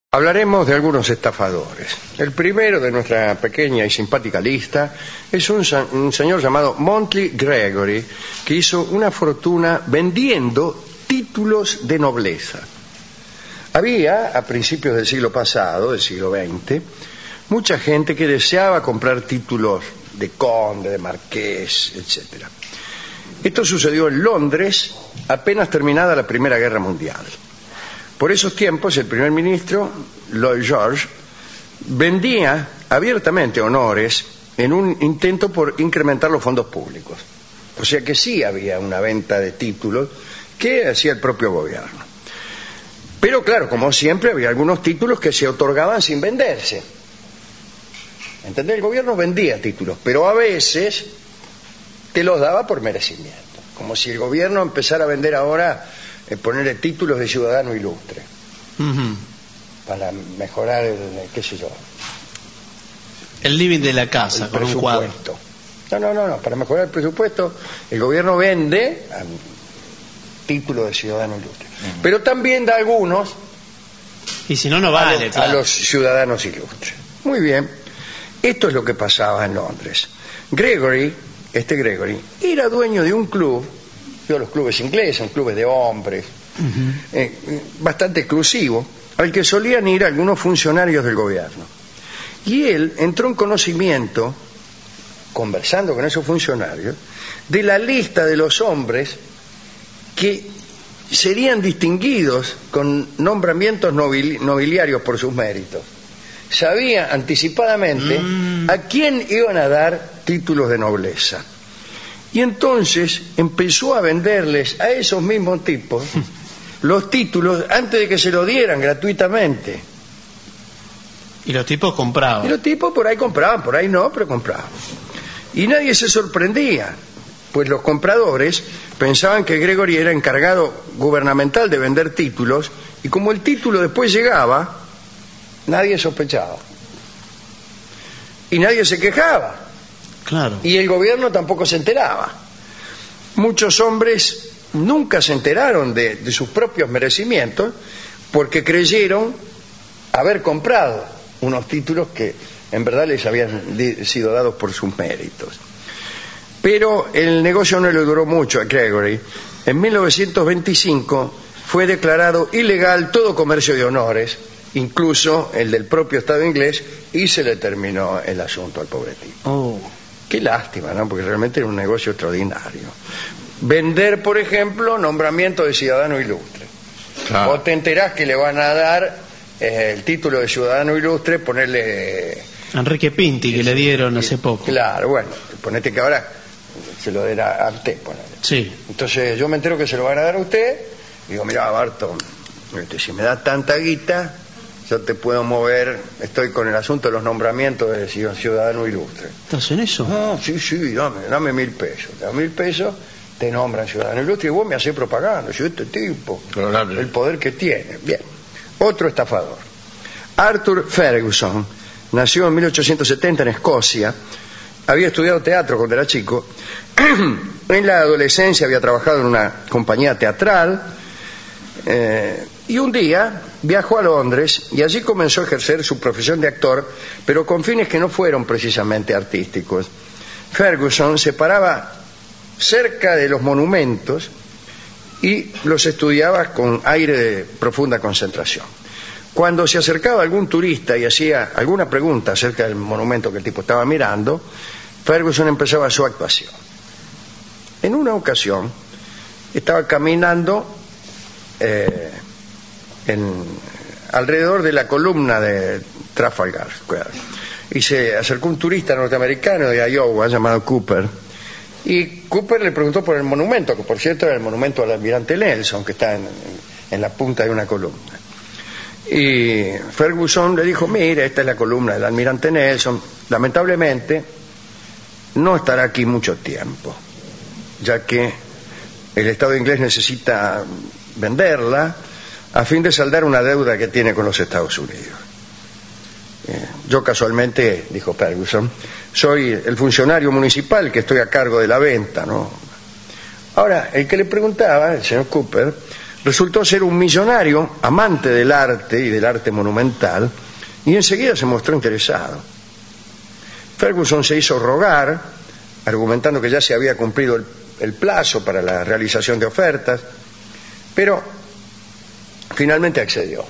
Hablaremos de algunos estafadores. El primero de nuestra pequeña y simpática lista es un señor llamado Monty Gregory, que hizo una fortuna vendiendo títulos de nobleza. Había, a principios del siglo pasado, del siglo XX, mucha gente que deseaba comprar títulos de conde, de marqués, etc. Esto sucedió en Londres apenas terminada la Primera Guerra Mundial. Por esos tiempos, el primer ministro, Lloyd George, vendía abiertamente honores en un intento por incrementar los fondos públicos. O sea que sí había una venta de títulos que hacía el propio gobierno. Pero claro, como siempre, había algunos títulos que se otorgaban sin venderse. ¿Entendés? El gobierno vendía títulos, pero a veces te los daba por merecimiento. Como si el gobierno empezara a vender ahora... ponerle títulos de ciudadano ilustre para mejorar qué sé yo, el living de la casa, el con un cuadro. No, para mejorar el presupuesto el gobierno vende títulos de ciudadano ilustre, pero también da algunos y si no vale a los ciudadanos ilustres. Muy bien, esto es lo que pasaba en Londres. Gregory era dueño de un club, los clubes ingleses, clubes de hombres, bastante exclusivo, al que solían ir algunos funcionarios del gobierno. Y él entró en conocimiento, conversando con esos funcionarios, de la lista de los hombres que serían distinguidos con nombramientos nobiliarios por sus méritos. Sabía anticipadamente a quién iban a dar títulos de nobleza. Y entonces empezó a venderles a esos mismos tipos los títulos antes de que se lo dieran gratuitamente. Y los tipos compraban. Y los tipos por ahí compraban, por ahí no, pero compraban. Y nadie se sorprendía, pues los compradores pensaban que Gregory era encargado gubernamental de vender títulos, y como el título después llegaba, nadie sospechaba. Y nadie se quejaba. Claro. Y el gobierno tampoco se enteraba. Muchos hombres nunca se enteraron de sus propios merecimientos porque creyeron haber comprado unos títulos que en verdad les habían sido dados por sus méritos. Pero el negocio no le duró mucho a Gregory. En 1925 fue declarado ilegal todo comercio de honores, incluso el del propio Estado inglés, y se le terminó el asunto al pobre tipo. Qué lástima, ¿no? Porque realmente era un negocio extraordinario. Vender, por ejemplo, nombramiento de ciudadano ilustre. Claro. O te enterás que le van a dar el título de ciudadano ilustre, ponerle... Enrique Pinti, que le dieron hace poco. Claro, bueno, ponete que ahora se lo den a usted, ponele. Sí. Entonces yo me entero que se lo van a dar a usted, y digo, mira, Barton, si me da tanta guita... yo te puedo mover, estoy con el asunto de los nombramientos de ciudadano ilustre. ¿Estás en eso? No, sí, dame 1.000 pesos. Dame 1.000 pesos, te nombran ciudadano ilustre y vos me hacés propaganda. Yo, este tipo, el poder que tiene. Bien. Otro estafador. Arthur Ferguson nació en 1870 en Escocia. Había estudiado teatro cuando era chico. En la adolescencia había trabajado en una compañía teatral. Y un día viajó a Londres y allí comenzó a ejercer su profesión de actor, pero con fines que no fueron precisamente artísticos. Ferguson se paraba cerca de los monumentos y los estudiaba con aire de profunda concentración. Cuando se acercaba algún turista y hacía alguna pregunta acerca del monumento que el tipo estaba mirando, Ferguson empezaba su actuación. En una ocasión estaba caminando alrededor de la columna de Trafalgar Square y se acercó un turista norteamericano de Iowa llamado Cooper, y Cooper le preguntó por el monumento, que por cierto era el monumento al almirante Nelson, que está en la punta de una columna. Y Ferguson le dijo, mira, esta es la columna del almirante Nelson, lamentablemente no estará aquí mucho tiempo, ya que el Estado inglés necesita venderla a fin de saldar una deuda que tiene con los Estados Unidos. Yo casualmente, dijo Ferguson, soy el funcionario municipal que estoy a cargo de la venta, ¿no? Ahora, el que le preguntaba, el señor Cooper, Resultó ser un millonario, amante del arte y del arte monumental, y enseguida se mostró interesado. Ferguson se hizo rogar, argumentando que ya se había cumplido el plazo para la realización de ofertas, pero finalmente accedió.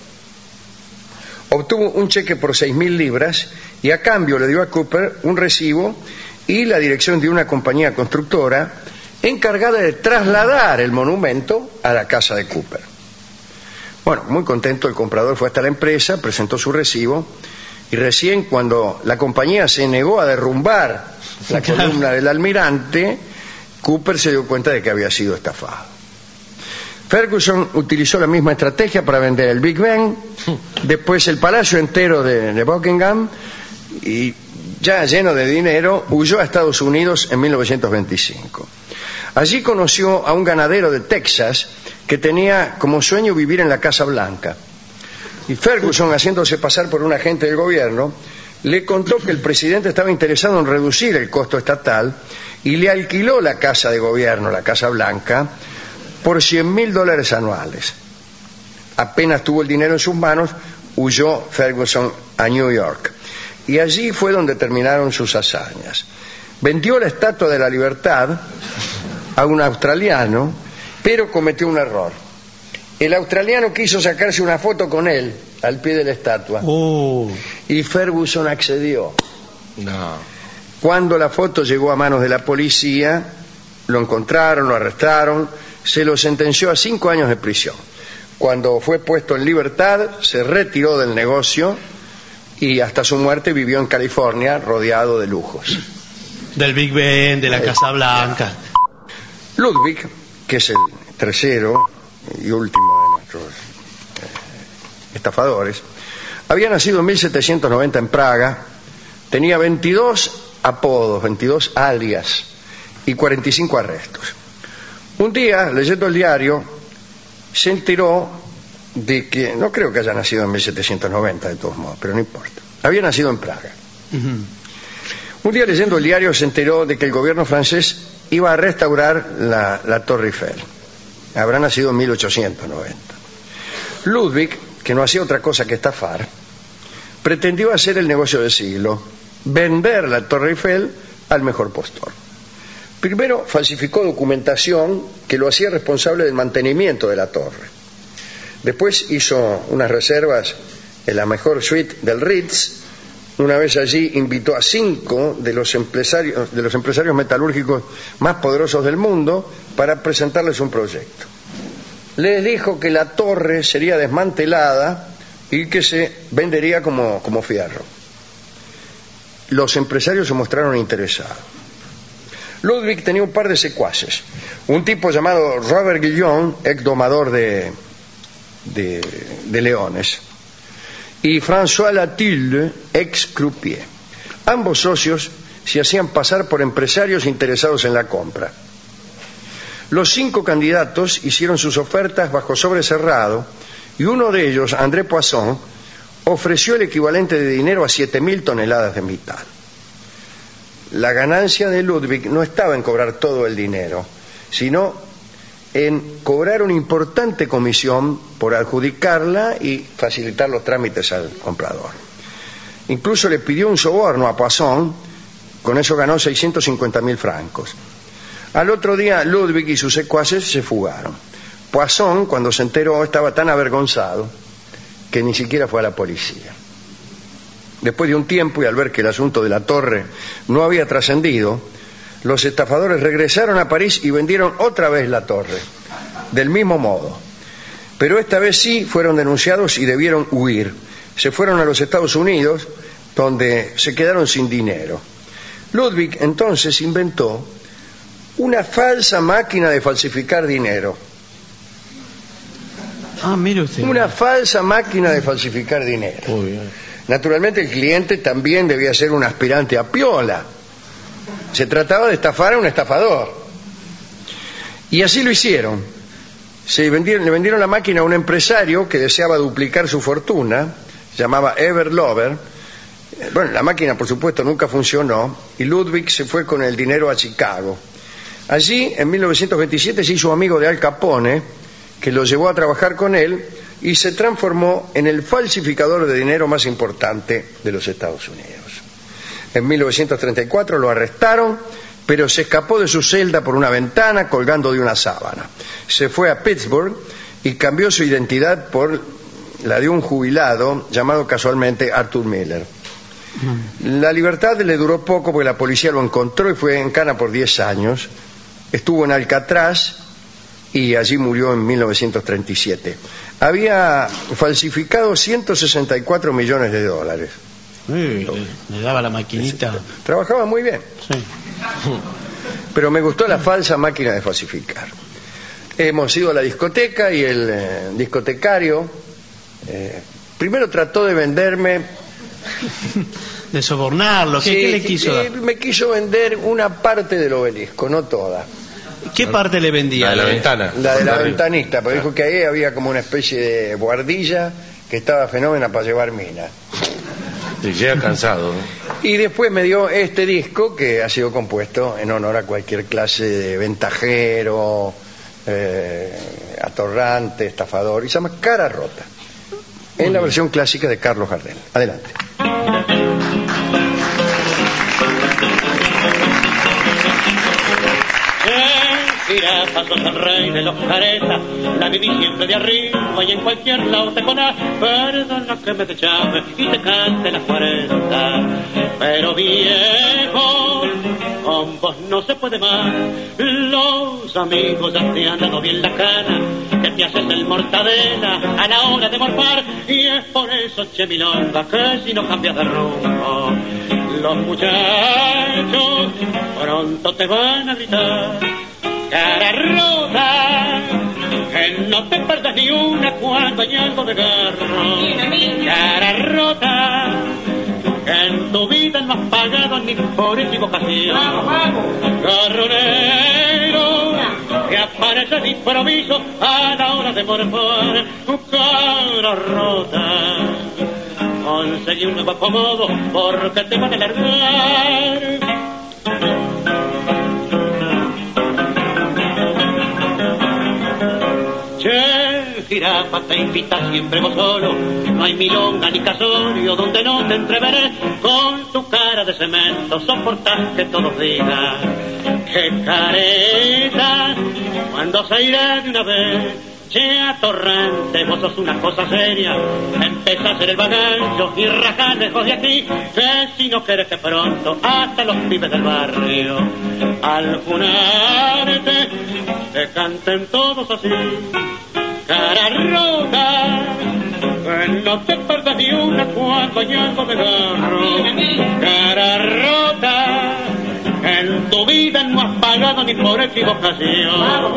Obtuvo un cheque por 6.000 libras y a cambio le dio a Cooper un recibo y la dirección de una compañía constructora encargada de trasladar el monumento a la casa de Cooper. Bueno, muy contento el comprador fue hasta la empresa, presentó su recibo y recién cuando la compañía se negó a derrumbar la columna del almirante, Cooper se dio cuenta de que había sido estafado. Ferguson utilizó la misma estrategia para vender el Big Ben, después el palacio entero de Buckingham y ya lleno de dinero huyó a Estados Unidos en 1925. Allí conoció a un ganadero de Texas que tenía como sueño vivir en la Casa Blanca. Y Ferguson, haciéndose pasar por un agente del gobierno, le contó que el presidente estaba interesado en reducir el costo estatal y le alquiló la casa de gobierno, la Casa Blanca, por $100.000 anuales. Apenas tuvo el dinero en sus manos, huyó Ferguson a New York. Y allí fue donde terminaron sus hazañas. Vendió la Estatua de la Libertad a un australiano, pero cometió un error. El australiano quiso sacarse una foto con él al pie de la estatua. Y Ferguson accedió. No. Cuando la foto llegó a manos de la policía, lo encontraron, lo arrestaron, se lo sentenció a 5 años de prisión. Cuando fue puesto en libertad, se retiró del negocio y hasta su muerte vivió en California rodeado de lujos. Del Big Ben, de la Casa Blanca. Ludwig, que es el tercero y último de nuestros estafadores, había nacido en 1790 en Praga, tenía 22 apodos, 22 alias y 45 arrestos. Un día, leyendo el diario, se enteró de que, no creo que haya nacido en 1790 de todos modos, pero no importa, había nacido en Praga. Un día leyendo el diario se enteró de que el gobierno francés iba a restaurar la Torre Eiffel. Habrá nacido en 1890. Ludwig, que no hacía otra cosa que estafar, pretendió hacer el negocio del siglo, vender la Torre Eiffel al mejor postor. Primero falsificó documentación que lo hacía responsable del mantenimiento de la torre. Después hizo unas reservas en la mejor suite del Ritz. Una vez allí invitó a 5 de los empresarios metalúrgicos más poderosos del mundo para presentarles un proyecto. Les dijo que la torre sería desmantelada y que se vendería como fierro. Los empresarios se mostraron interesados. Ludwig tenía un par de secuaces. Un tipo llamado Robert Guillon, ex domador de leones, y François Latilde, ex croupier. Ambos socios se hacían pasar por empresarios interesados en la compra. Los 5 candidatos hicieron sus ofertas bajo sobre cerrado y uno de ellos, André Poisson, ofreció el equivalente de dinero a 7.000 toneladas de metal. La ganancia de Ludwig no estaba en cobrar todo el dinero, sino en cobrar una importante comisión por adjudicarla y facilitar los trámites al comprador. Incluso le pidió un soborno a Poisson, con eso ganó 650.000 francos. Al otro día Ludwig y sus secuaces se fugaron. Poisson, cuando se enteró, estaba tan avergonzado que ni siquiera fue a la policía. Después de un tiempo y al ver que el asunto de la torre no había trascendido, los estafadores regresaron a París y vendieron otra vez la torre, del mismo modo. Pero esta vez sí fueron denunciados y debieron huir. Se fueron a los Estados Unidos, donde se quedaron sin dinero. Ludwig entonces inventó una falsa máquina de falsificar dinero. Mire usted. Una falsa máquina de falsificar dinero. Naturalmente el cliente también debía ser un aspirante a piola. Se trataba de estafar a un estafador. Y así lo hicieron. Le vendieron la máquina a un empresario que deseaba duplicar su fortuna, se llamaba Ever Lover. Bueno, la máquina por supuesto nunca funcionó y Ludwig se fue con el dinero a Chicago. Allí, en 1927, se hizo amigo de Al Capone, que lo llevó a trabajar con él y se transformó en el falsificador de dinero más importante de los Estados Unidos. En 1934 lo arrestaron, pero se escapó de su celda por una ventana colgando de una sábana. Se fue a Pittsburgh y cambió su identidad por la de un jubilado llamado casualmente Arthur Miller. La libertad le duró poco porque la policía lo encontró y fue en cana por 10 años. Estuvo en Alcatraz y allí murió en 1937. Había falsificado 164 millones de dólares. Le daba la maquinita. Trabajaba muy bien. Sí. Pero me gustó la falsa máquina de falsificar. Hemos ido a la discoteca y el discotecario primero trató de venderme... De sobornarlo. ¿Qué le quiso dar? Me quiso vender una parte del obelisco, no toda. ¿Qué parte le vendía? La de la ventana. La de la ventanista, pero dijo que ahí había como una especie de buhardilla que estaba fenómena para llevar minas. Y llega cansado, ¿no? Y después me dio este disco que ha sido compuesto en honor a cualquier clase de ventajero, atorrante, estafador, y se llama Cara Rota. En la versión clásica de Carlos Gardel. Adelante. Jirafa, sos el rey de los caretas, la viví siempre de arriba y en cualquier lado te pones. Perdona que me te llame y te cante las 40, pero viejo, con vos no se puede más. Los amigos ya te han dado bien la cana, que te haces el mortadela a la hora de morfar, y es por eso, che milonga, que si no cambias de rumbo, los muchachos pronto te van a gritar. Cara rota, que no te perdas ni una cuando hay algo de garro. Cara rota, que en tu vida no has pagado ni por equivocación. Garronero, que aparece de improviso a la hora de morfar. Cara rota, conseguí un nuevo acomodo porque te van a largar. Jirafa, te invita siempre vos solo, no hay milonga ni casorio donde no te entreveré. Con tu cara de cemento soportás que todos digan que careta cuando se irá de una vez. Che atorrante, vos sos una cosa seria, empezás a hacer el bagallo y rajás lejos de aquí, que si no querés que pronto hasta los pibes del barrio al funarte te canten todos así. Cara rota, que no te perdas ni una cuando hay algo de garro. Cara rota, que en tu vida no has pagado ni por equivocación.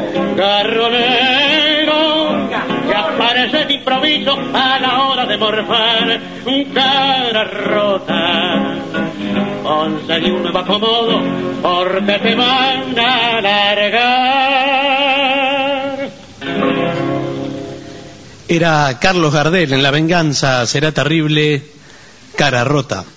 Garronero, que aparece de improviso a la hora de morfar. Cara rota, conseguí un nuevo acomodo porque te van a largar. Era Carlos Gardel en La venganza será terrible, Cara Rota.